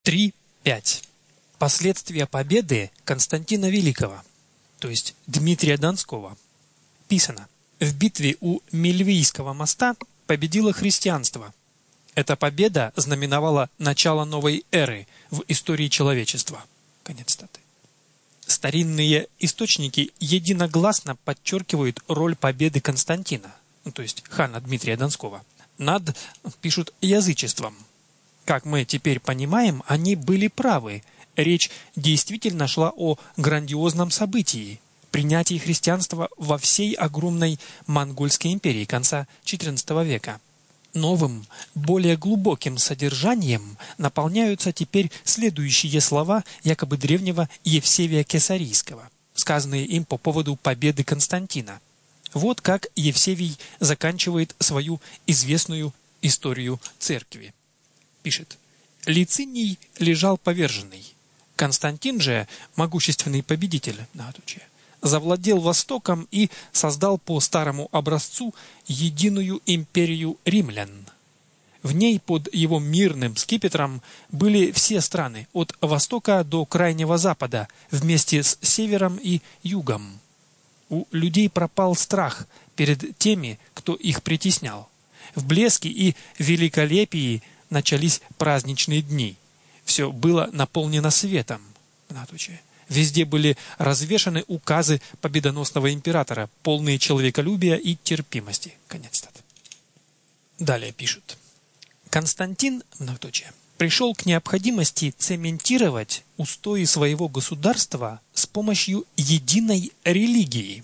3.5. Последствия победы Константина Великого, то есть Дмитрия Донского. Писано: в битве у Мильвийского моста победило христианство. Эта победа знаменовала начало новой эры в истории человечества. Конец цитаты. Старинные источники единогласно подчеркивают роль победы Константина, то есть хана Дмитрия Донского, над, пишут, язычеством. Как мы теперь понимаем, они были правы. Речь действительно шла о грандиозном событии – принятии христианства во всей огромной монгольской империи конца XIV века. Новым, более глубоким содержанием наполняются теперь следующие слова якобы древнего Евсевия Кесарийского, сказанные им по поводу победы Константина. Вот как Евсевий заканчивает свою известную историю церкви. Пишет: «Лициний лежал поверженный. Константин же, могущественный победитель, завладел Востоком и создал по старому образцу единую империю римлян. В ней под его мирным скипетром были все страны, от Востока до Крайнего Запада, вместе с Севером и Югом. У людей пропал страх перед теми, кто их притеснял. В блеске и великолепии начались праздничные дни. Все было наполнено светом. Везде были развешаны указы победоносного императора, полные человеколюбия и терпимости». Конец цитаты. Далее пишут: Константин, пришел к необходимости цементировать устои своего государства с помощью единой религии.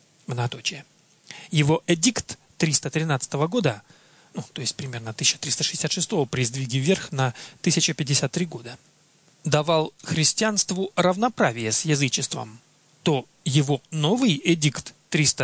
Его эдикт 313 года, то есть примерно 1366 при сдвиге вверх на 1053 года, давал христианству равноправие с язычеством, то его новый эдикт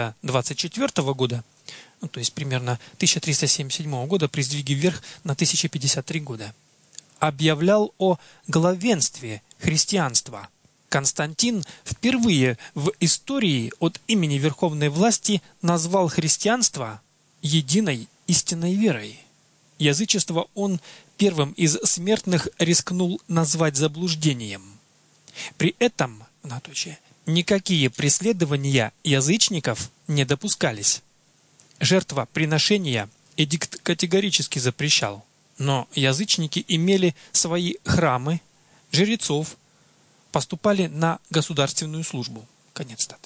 324 года, то есть примерно 1377 года при сдвиге вверх на 1053 года, объявлял о главенстве христианства. Константин впервые в истории от имени верховной власти назвал христианство единой истинной верой. Язычество он первым из смертных рискнул назвать заблуждением. При этом, никакие преследования язычников не допускались. Жертвоприношения эдикт категорически запрещал, но язычники имели свои храмы, жрецов, поступали на государственную службу. Конец цитаты.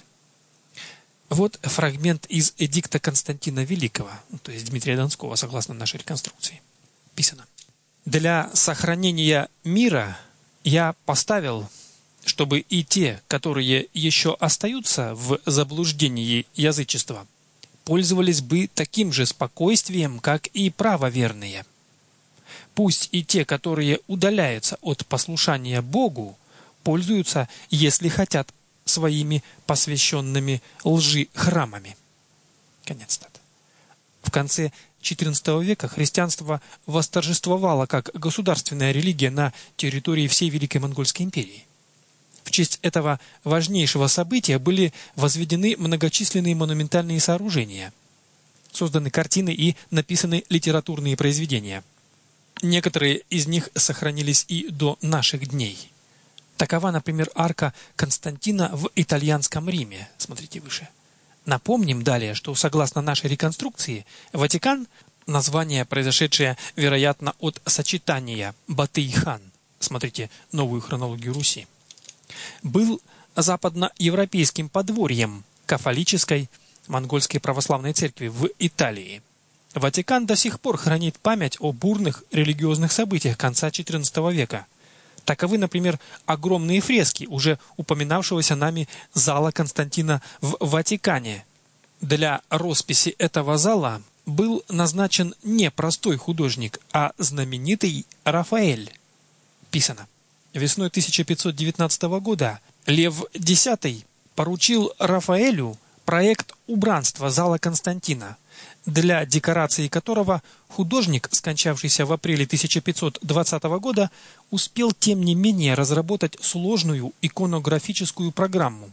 Вот фрагмент из эдикта Константина Великого, то есть Дмитрия Донского, согласно нашей реконструкции. Писано: «Для сохранения мира я поставил, чтобы и те, которые еще остаются в заблуждении язычества, пользовались бы таким же спокойствием, как и правоверные. Пусть и те, которые удаляются от послушания Богу, пользуются, если хотят, своими посвященными лжи храмами». Конец цитаты. В конце XIV века христианство восторжествовало как государственная религия на территории всей Великой Монгольской империи. В честь этого важнейшего события были возведены многочисленные монументальные сооружения, созданы картины и написаны литературные произведения. Некоторые из них сохранились и до наших дней. Такова, например, арка Константина в итальянском Риме. Смотрите выше. Напомним далее, что согласно нашей реконструкции, Ватикан – название, произошедшее, вероятно, от сочетания Батый-хан. Смотрите новую хронологию Руси. Был западноевропейским подворьем кафолической монгольской православной церкви в Италии. Ватикан до сих пор хранит память о бурных религиозных событиях конца XIV века. Таковы, например, огромные фрески уже упоминавшегося нами зала Константина в Ватикане. Для росписи этого зала был назначен не простой художник, а знаменитый Рафаэль. Писано: весной 1519 года Лев X поручил Рафаэлю проект убранства зала Константина, для декорации которого художник, скончавшийся в апреле 1520 года, успел тем не менее разработать сложную иконографическую программу.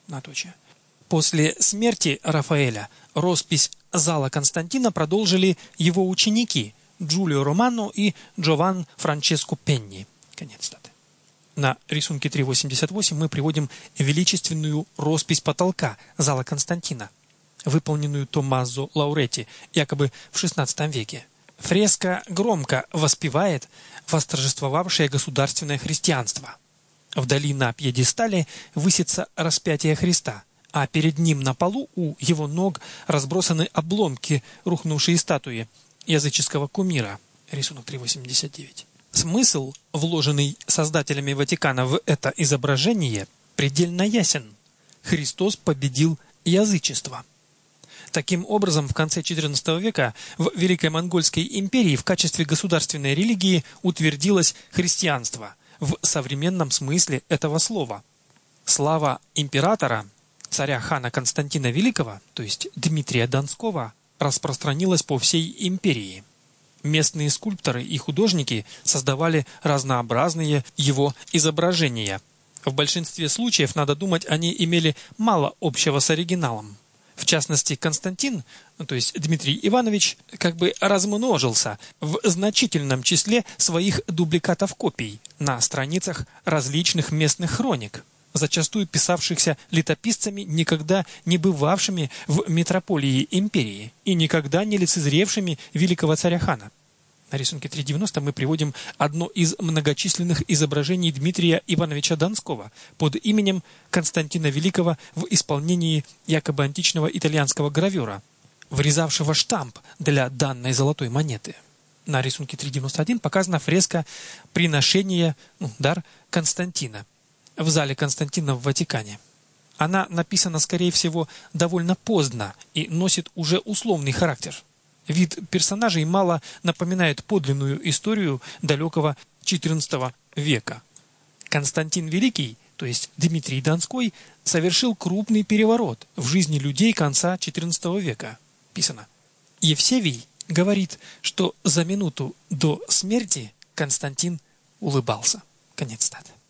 После смерти Рафаэля роспись зала Константина продолжили его ученики Джулио Романо и Джован Франческо Пенни. Конец цитаты. На рисунке 3.88 мы приводим величественную роспись потолка зала Константина, выполненную Томмазо Лауретти, якобы в XVI веке. Фреска громко воспевает восторжествовавшее государственное христианство. Вдали на пьедестале высится распятие Христа, а перед ним на полу у его ног разбросаны обломки рухнувшей статуи языческого кумира. Рисунок 3.89. Смысл, вложенный создателями Ватикана в это изображение, предельно ясен. Христос победил язычество. Таким образом, в конце XIV века в Великой Монгольской империи в качестве государственной религии утвердилось христианство в современном смысле этого слова. Слава императора, царя-хана Константина Великого, то есть Дмитрия Донского, распространилась по всей империи. Местные скульпторы и художники создавали разнообразные его изображения. В большинстве случаев, надо думать, они имели мало общего с оригиналом. В частности, Константин, то есть Дмитрий Иванович, как бы размножился в значительном числе своих дубликатов копий на страницах различных местных хроник, зачастую писавшихся летописцами, никогда не бывавшими в метрополии империи и никогда не лицезревшими великого царя-хана. На рисунке 3.90 мы приводим одно из многочисленных изображений Дмитрия Ивановича Донского под именем Константина Великого в исполнении якобы античного итальянского гравера, вырезавшего штамп для данной золотой монеты. На рисунке 3.91 показана фреска «Приношение, дар Константина» в зале Константина в Ватикане. Она написана, скорее всего, довольно поздно и носит уже условный характер. Вид персонажей мало напоминает подлинную историю далекого XIV века. Константин Великий, то есть Дмитрий Донской, совершил крупный переворот в жизни людей конца XIV века. Писано: Евсевий говорит, что за минуту до смерти Константин улыбался. Конец цитаты.